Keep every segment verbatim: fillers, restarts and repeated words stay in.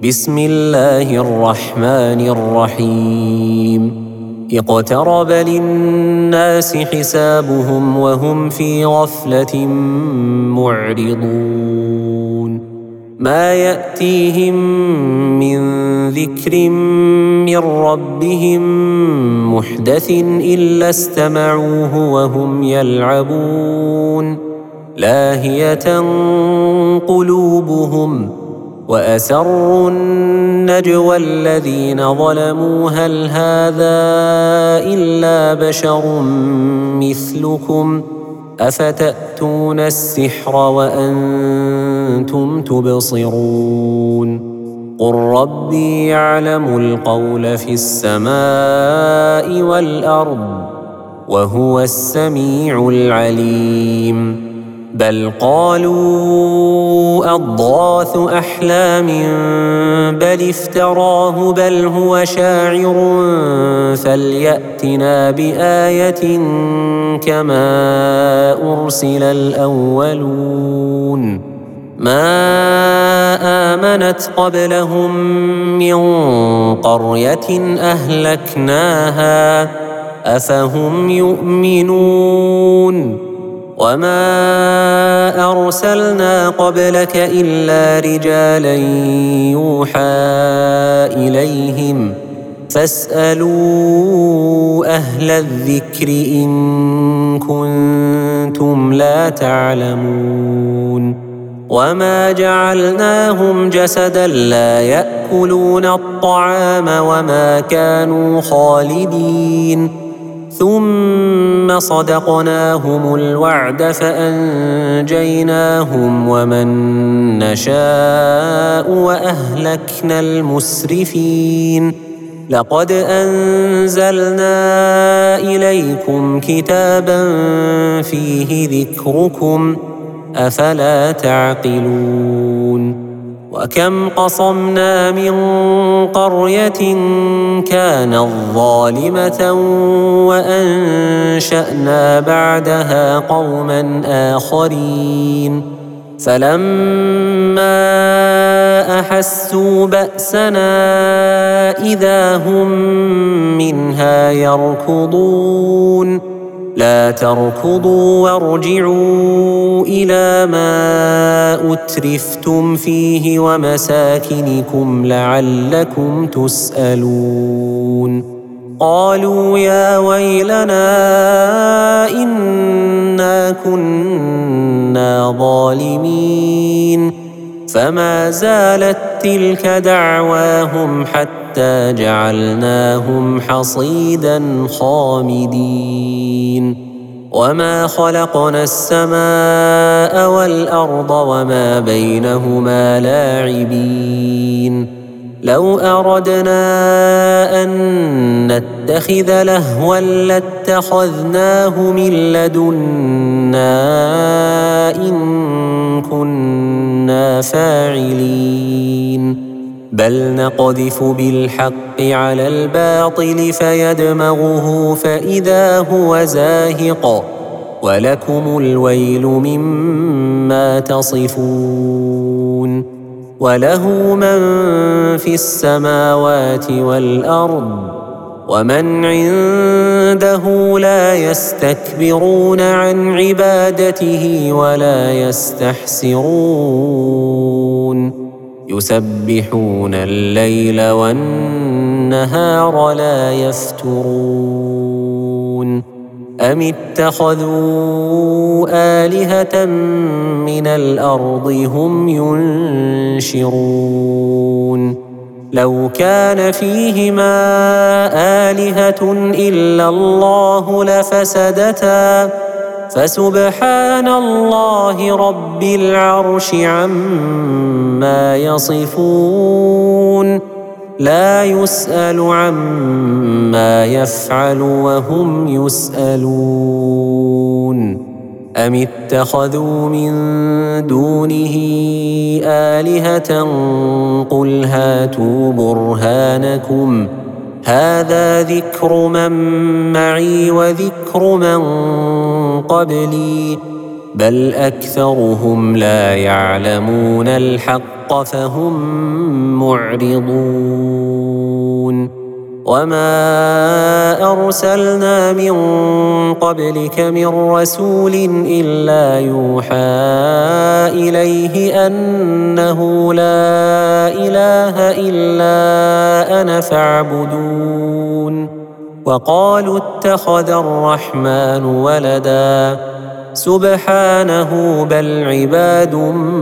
بسم الله الرحمن الرحيم اقترب للناس حسابهم وهم في غفلة معرضون ما يأتيهم من ذكر من ربهم محدث إلا استمعوه وهم يلعبون لاهية قلوبهم وأسروا النجوى الذين ظلموا هل هذا إلا بشر مثلكم أفتأتون السحر وأنتم تبصرون قل ربي يعلم القول في السماء والأرض وهو السميع العليم بل قالوا أضغاث أحلام بل افتراه بل هو شاعر فليأتنا بآية كما أرسل الأولون ما آمنت قبلهم من قرية أهلكناها أفهم يؤمنون وما أرسلنا قبلك إلا رجالا يوحى إليهم فاسألوا أهل الذكر إن كنتم لا تعلمون وما جعلناهم جسدا لا يأكلون الطعام وما كانوا خالدين ثم صدقناهم الوعد فأنجيناهم ومن نشاء وأهلكنا المسرفين لقد أنزلنا إليكم كتابا فيه ذكركم أفلا تعقلون وكم قصمنا من قرية كانت ظالمة وأنشأنا بعدها قوما آخرين فلما أحسوا بأسنا إذا هم منها يركضون لا تركضوا وارجعوا إلى ما أترفتم فيه ومساكنكم لعلكم تسألون قالوا يا ويلنا إنا كنا ظالمين فما زالت تلك دعواهم حتى جعلناهم حصيدا خامدين وما خلقنا السماء والأرض وما بينهما لاعبين لو أردنا أن نتخذ لهوا لاتخذناه من لدنا إن كنا فاعلين بل نقذف بالحق على الباطل فيدمغه فإذا هو زاهق ولكم الويل مما تصفون وله من في السماوات والأرض ومن عنده لا يستكبرون عن عبادته ولا يستحسرون يسبحون الليل والنهار لا يفترون أم اتخذوا آلهة من الأرض هم ينشرون لو كان فيهما آلهة إلا الله لفسدتا فسبحان الله رب العرش عما يصفون لا يسأل عما يفعل وهم يسألون أم اتخذوا من دونه آلهة قل هاتوا برهانكم هذا ذكر من معي وذكر من قبلي بل أكثرهم لا يعلمون الحق الحق فهم معرضون وما أرسلنا من قبلك من رسول إلا يوحى إليه أنه لا إله إلا أنا فاعبدون وقالوا اتخذ الرحمن ولدا سبحانه بل عباد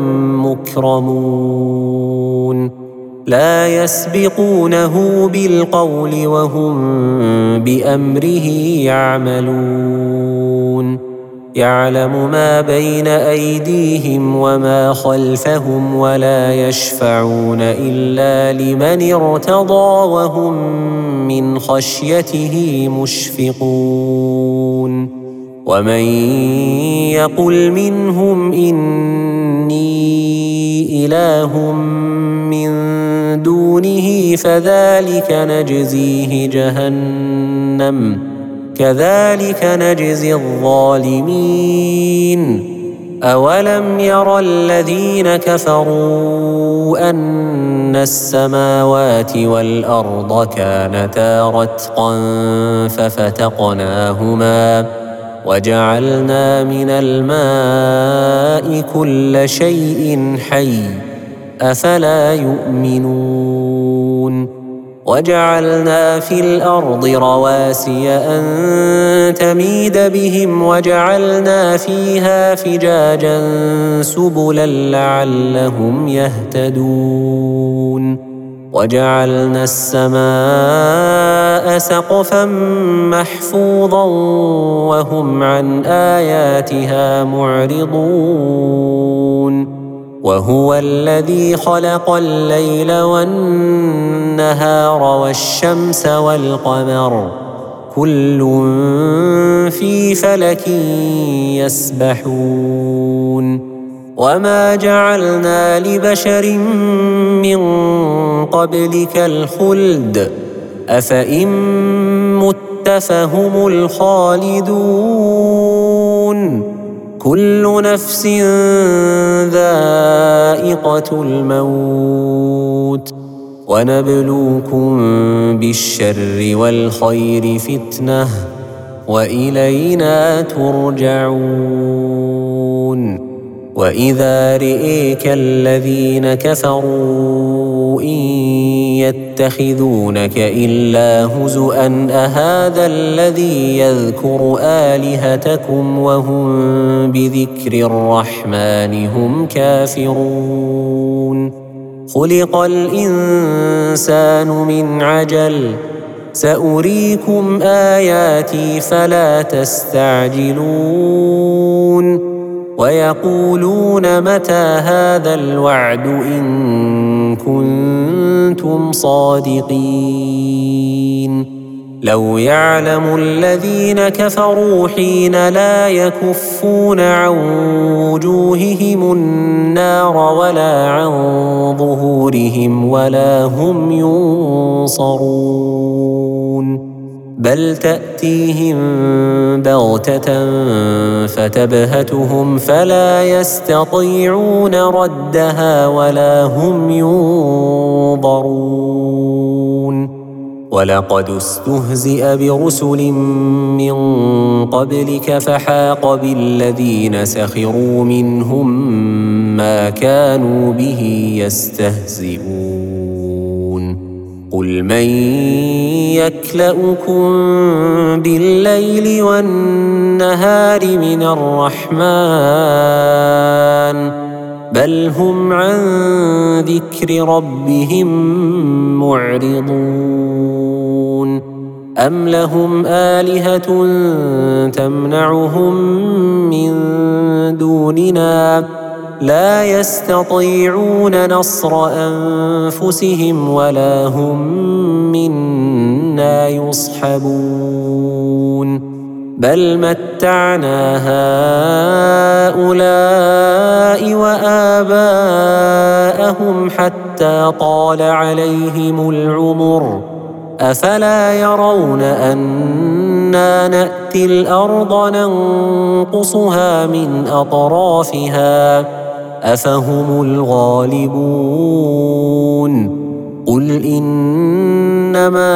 مكرمون لا يسبقونه بالقول وهم بأمره يعملون يعلم ما بين أيديهم وما خلفهم ولا يشفعون إلا لمن ارتضى وهم من خشيته مشفقون ومن يقل منهم إني إله من دونه فذلك نجزيه جهنم كذلك نجزي الظالمين أولم ير الذين كفروا أن السماوات والأرض كانتا رتقا ففتقناهما وجعلنا من الماء كل شيء حي أفلا يؤمنون وجعلنا في الأرض رواسي أن تميد بهم وجعلنا فيها فجاجا سبلا لعلهم يهتدون وجعلنا السماء سقفا محفوظا وهم عن آياتها معرضون وهو الذي خلق الليل والنهار والشمس والقمر كل في فلك يسبحون وما جعلنا لبشر من قبلك الخلد أفإن مت فهم الخالدون كل نفس ذائقة الموت ونبلوكم بالشر والخير فتنة وإلينا ترجعون وإذا رئيك الذين كفروا إن يتخذونك إلا هزؤا أهذا الذي يذكر آلهتكم وهم بذكر الرحمن هم كافرون خلق الإنسان من عجل سأريكم آياتي فلا تستعجلون ويقولون متى هذا الوعد إن كنتم صادقين لو يعلم الذين كفروا حين لا يكفون عن وجوههم النار ولا عن ظهورهم ولا هم ينصرون بل تأتيهم بغتة فتبهتهم فلا يستطيعون ردها ولا هم ينظرون ولقد استهزئ برسل من قبلك فحاق بالذين سخروا منهم ما كانوا به يستهزئون قل من يكلؤكم بالليل والنهار من الرحمن بل هم عن ذكر ربهم معرضون أم لهم آلهة تمنعهم من دوننا لا يستطيعون نصر أنفسهم ولا هم منا يصحبون بل متعنا هؤلاء وآباءهم حتى طال عليهم العمر أفلا يرون أنا نأتي الأرض ننقصها من أطرافها أفهم الغالبون قل إنما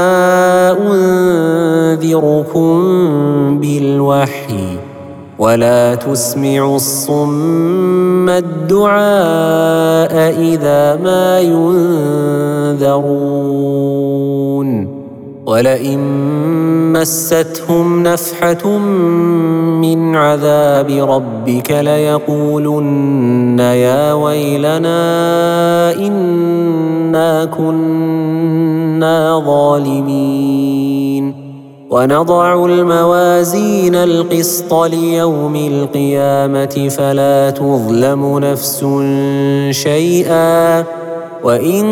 أنذركم بالوحي ولا تسمع الصم الدعاء إذا ما ينذرون ولئن مستهم نفحة من عذاب ربك ليقولن يا ويلنا إنا كنا ظالمين ونضع الموازين القسط ليوم القيامة فلا تظلم نفس شيئا وإن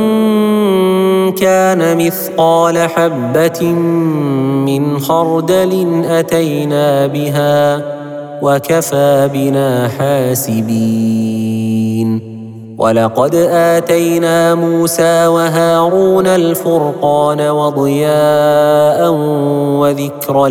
كان مثقال حبة من خردل أتينا بها وكفى بنا حاسبين ولقد آتينا موسى وهارون الفرقان وضياء وذكرا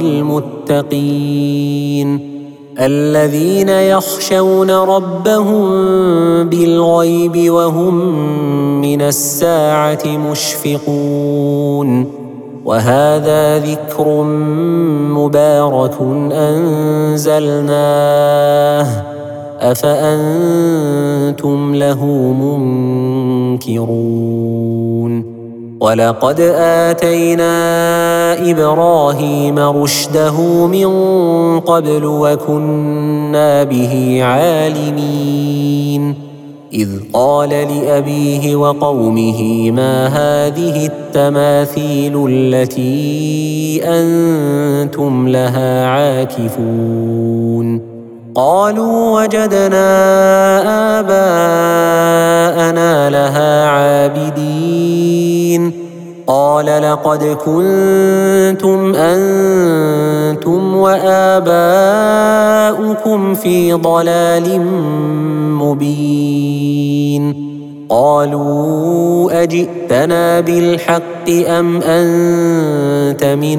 للمتقين الذين يخشون ربهم بالغيب وهم من الساعة مشفقون وهذا ذكر مبارك أنزلناه أفأنتم له منكرون ولقد آتينا إبراهيم رشده من قبل وكنا به عالمين إذ قال لأبيه وقومه ما هذه التماثيل التي أنتم لها عاكفون قالوا وجدنا آباءنا لها عابدين قال لقد كنتم أنتم وآباؤكم في ضلال مبين قالوا أجئتنا بالحق أم أنت من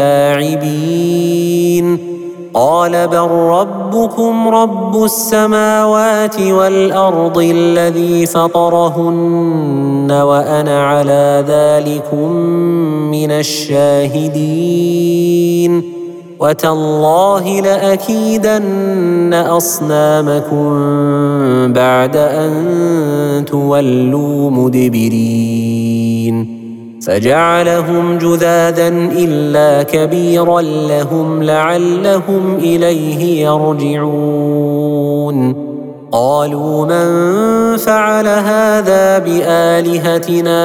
اللاعبين قال بل ربكم رب السماوات والأرض الذي فطرهن وأنا على ذلكم من الشاهدين وتالله لأكيدن أصنامكم بعد أن تولوا مدبرين فجعلهم جذاذا إلا كبيرا لهم لعلهم إليه يرجعون قالوا من فعل هذا بآلهتنا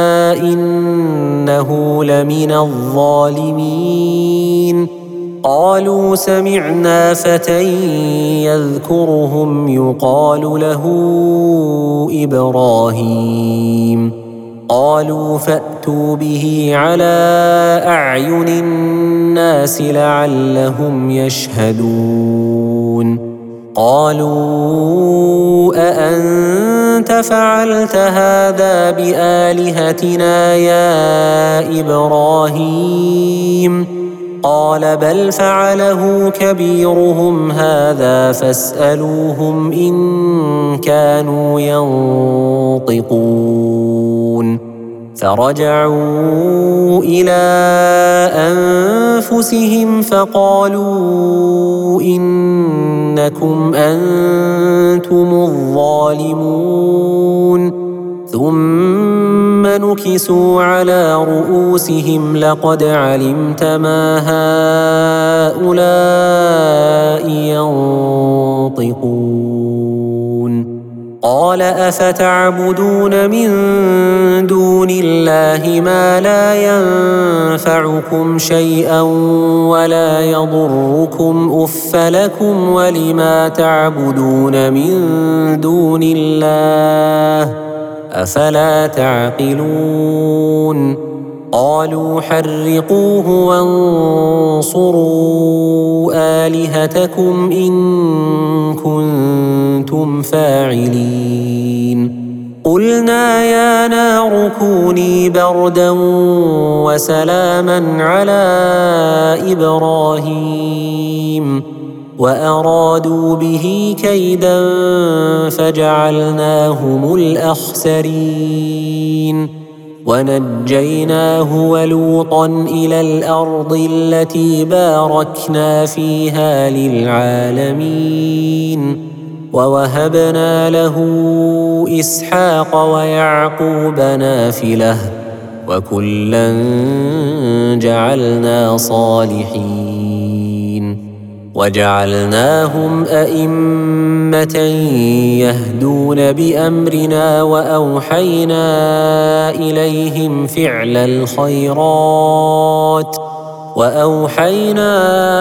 إنه لمن الظالمين قالوا سمعنا فتى يذكرهم يقال له إبراهيم قالوا فأتوا به على أعين الناس لعلهم يشهدون قالوا أأنت فعلت هذا بآلهتنا يا إبراهيم قال بل فعله كبيرهم هذا فاسألوهم إن كانوا ينطقون فرجعوا إلى أنفسهم فقالوا إنكم أنتم الظالمون ثم نكسوا على رؤوسهم لقد علمت ما هؤلاء ينطقون قال أفتعبدون من دون الله ما لا ينفعكم شيئا ولا يضركم أف لكم ولما تعبدون من دون الله أفلا تعقلون قالوا حرقوه وانصروا آلهتكم إن كنتم فاعلين قلنا يا نار كوني بردا وسلاما على إبراهيم وأرادوا به كيدا فجعلناهم الأخسرين ونجيناه ولوطا إلى الأرض التي باركنا فيها للعالمين ووهبنا له إسحاق ويعقوب نافلة وكلا جعلنا صالحين وجعلناهم أئمة يهدون بأمرنا وأوحينا إليهم فعل الخيرات وأوحينا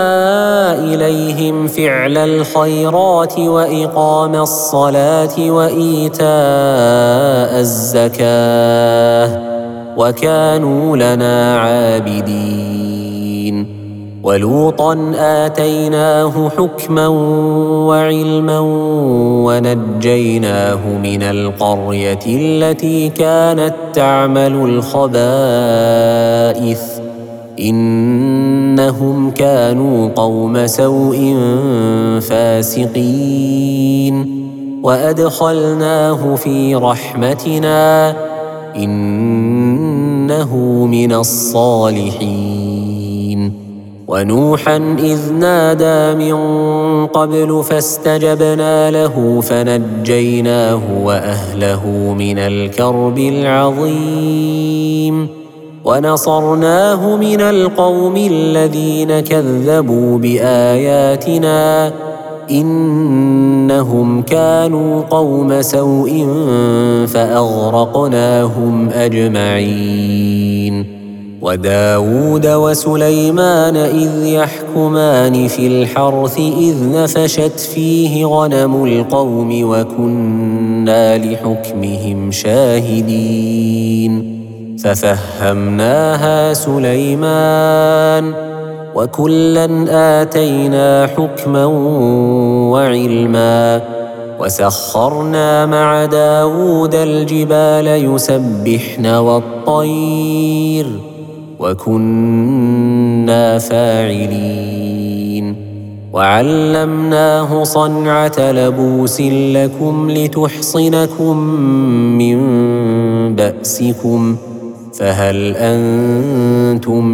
إليهم فعل الخيرات وإقام الصلاة وإيتاء الزكاة وكانوا لنا عابدين ولوطا آتيناه حكما وعلما ونجيناه من القرية التي كانت تعمل الخبائث إنهم كانوا قوم سوء فاسقين وأدخلناه في رحمتنا إنه من الصالحين ونوحا إذ نادى من قبل فاستجبنا له فنجيناه وأهله من الكرب العظيم ونصرناه من القوم الذين كذبوا بآياتنا إنهم كانوا قوم سوء فأغرقناهم أجمعين وداود وسليمان إذ يحكمان في الحرث إذ نفشت فيه غنم القوم وكنا لحكمهم شاهدين ففهمناها سليمان وكلا آتينا حكما وعلما وسخرنا مع داود الجبال يسبحن والطير وكنا فاعلين وعلمناه صنعة لبوس لكم لتحصنكم من بأسكم فهل أنتم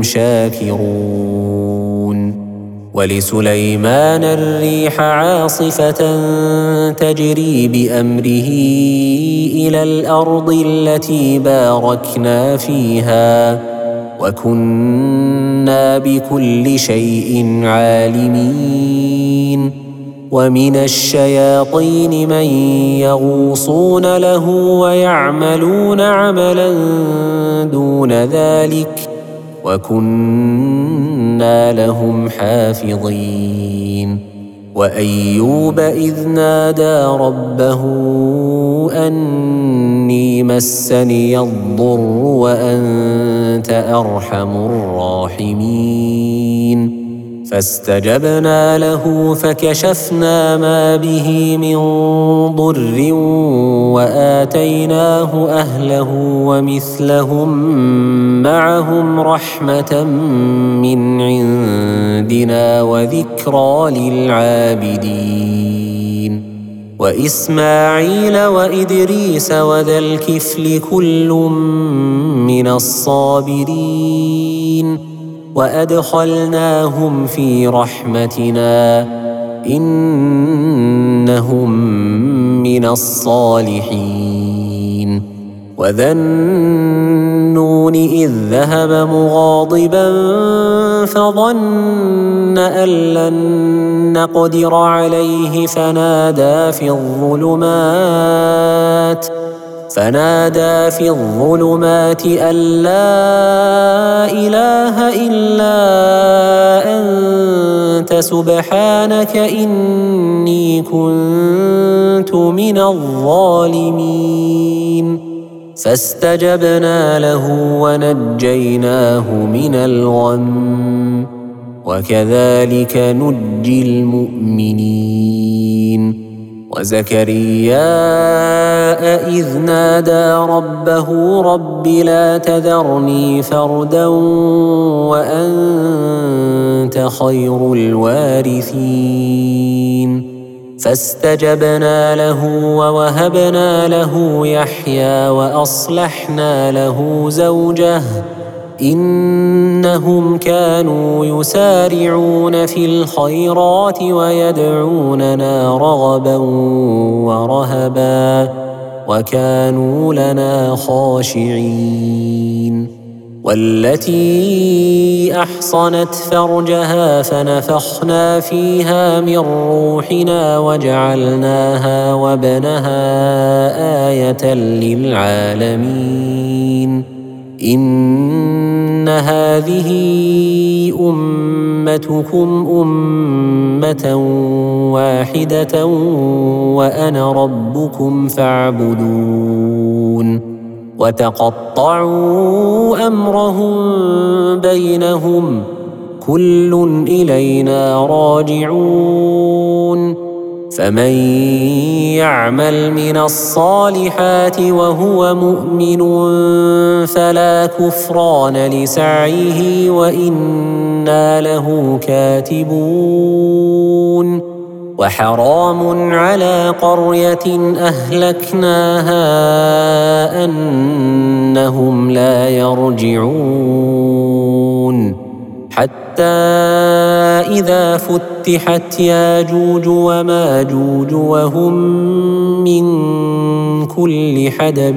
شاكرون ولسليمان الريح عاصفة تجري بأمره إلى الأرض التي باركنا فيها وكنا بكل شيء عالمين ومن الشياطين من يغوصون له ويعملون عملا دون ذلك وكنا لهم حافظين وأيوب إذ نادى ربه أني مسني الضر وأنت أرحم الراحمين فاستجبنا له فكشفنا ما به من ضر وآتيناه أهله ومثلهم معهم رحمة من عندنا وذكرى للعابدين وإسماعيل وإدريس وذا الكفل كل من الصابرين وأدخلناهم في رحمتنا إنهم من الصالحين وذا النون إذ ذهب مغاضبا فظن أن لن نقدر عليه فنادى في الظلمات فنادى في الظلمات أن لا إله إلا أنت سبحانك إني كنت من الظالمين فاستجبنا له ونجيناه من الغم وكذلك نجي المؤمنين وزكريا إذ نادى ربه رب لا تذرني فردا وأنت خير الوارثين فاستجبنا له ووهبنا له يحيى وأصلحنا له زوجه إنهم كانوا يسارعون في الخيرات ويدعوننا رغبا ورهبا وكانوا لنا خاشعين والتي أحصنت فرجها فنفخنا فيها من روحنا وجعلناها وابنها آية للعالمين إن هذه أمتكم أمة واحدة وأنا ربكم فاعبدون وتقطعوا أمرهم بينهم كل إلينا راجعون فمن يعمل من الصالحات وهو مؤمن فلا كفران لسعيه وإنا له كاتبون وحرام على قرية أهلكناها أنهم لا يرجعون حتى إذا فتحت ياجوج وماجوج وهم من كل حدب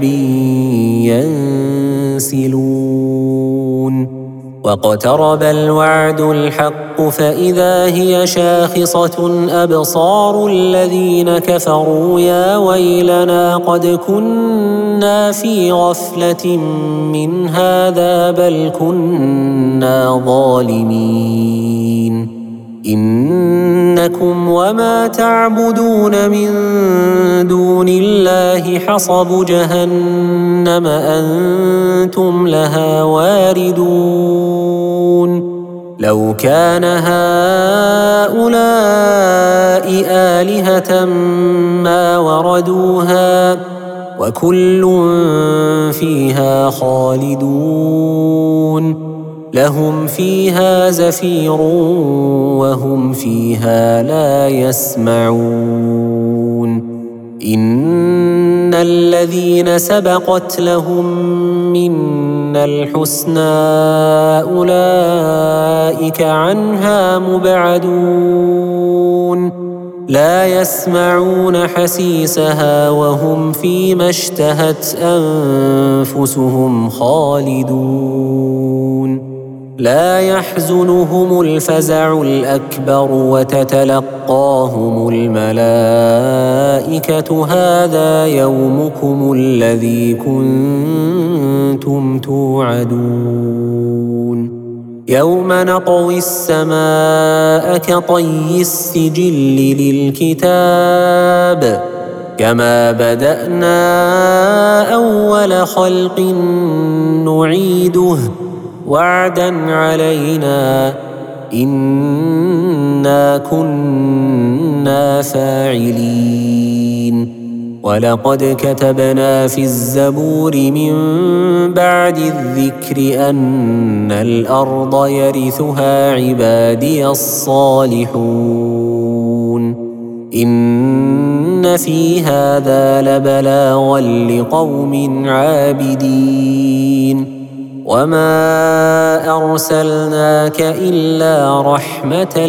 ينسلون واقترب الوعد الحق فإذا هي شاخصة أبصار الذين كفروا يا ويلنا قد كنا في غفلة من هذا بل كنا ظالمين إنكم وما تعبدون من دون الله حصب جهنم أنتم لها واردون لو كان هؤلاء آلهة ما وردوها وكل فيها خالدون لهم فيها زفير وهم فيها لا يسمعون إن الذين سبقت لهم منا الحسنى أولئك عنها مبعدون لا يسمعون حسيسها وهم فيما اشتهت أنفسهم خالدون لا يحزنهم الفزع الأكبر وتتلقاهم الملائكة هذا يومكم الذي كنتم توعدون يوم نطوي السماء كطي السجل للكتاب كما بدأنا أول خلق نعيده وعدا علينا إنا كنا فاعلين ولقد كتبنا في الزبور من بعد الذكر أن الأرض يرثها عبادي الصالحون إن في هذا لبلاغا لقوم عابدين وما أرسلناك إلا رحمة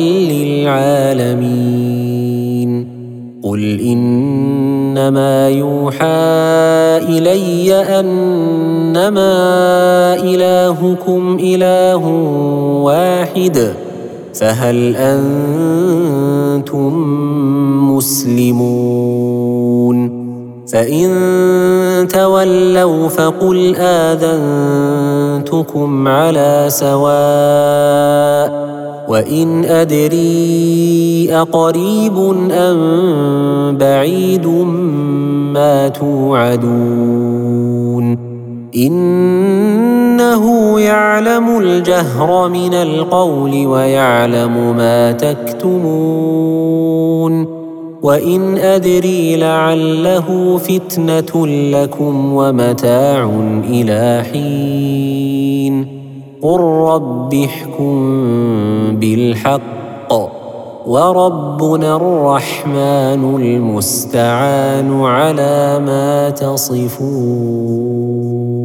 للعالمين قل إنما يوحى إلي أنما إلهكم إله واحد فهل أنتم مسلمون فإن تولوا فقل آذنتكم على سواء وإن أدري أقريب أم بعيد ما توعدون إنه يعلم الجهر من القول ويعلم ما تكتمون وإن أدري لعله فتنة لكم ومتاع إلى حين قل رب احكم بالحق وربنا الرحمن المستعان على ما تصفون.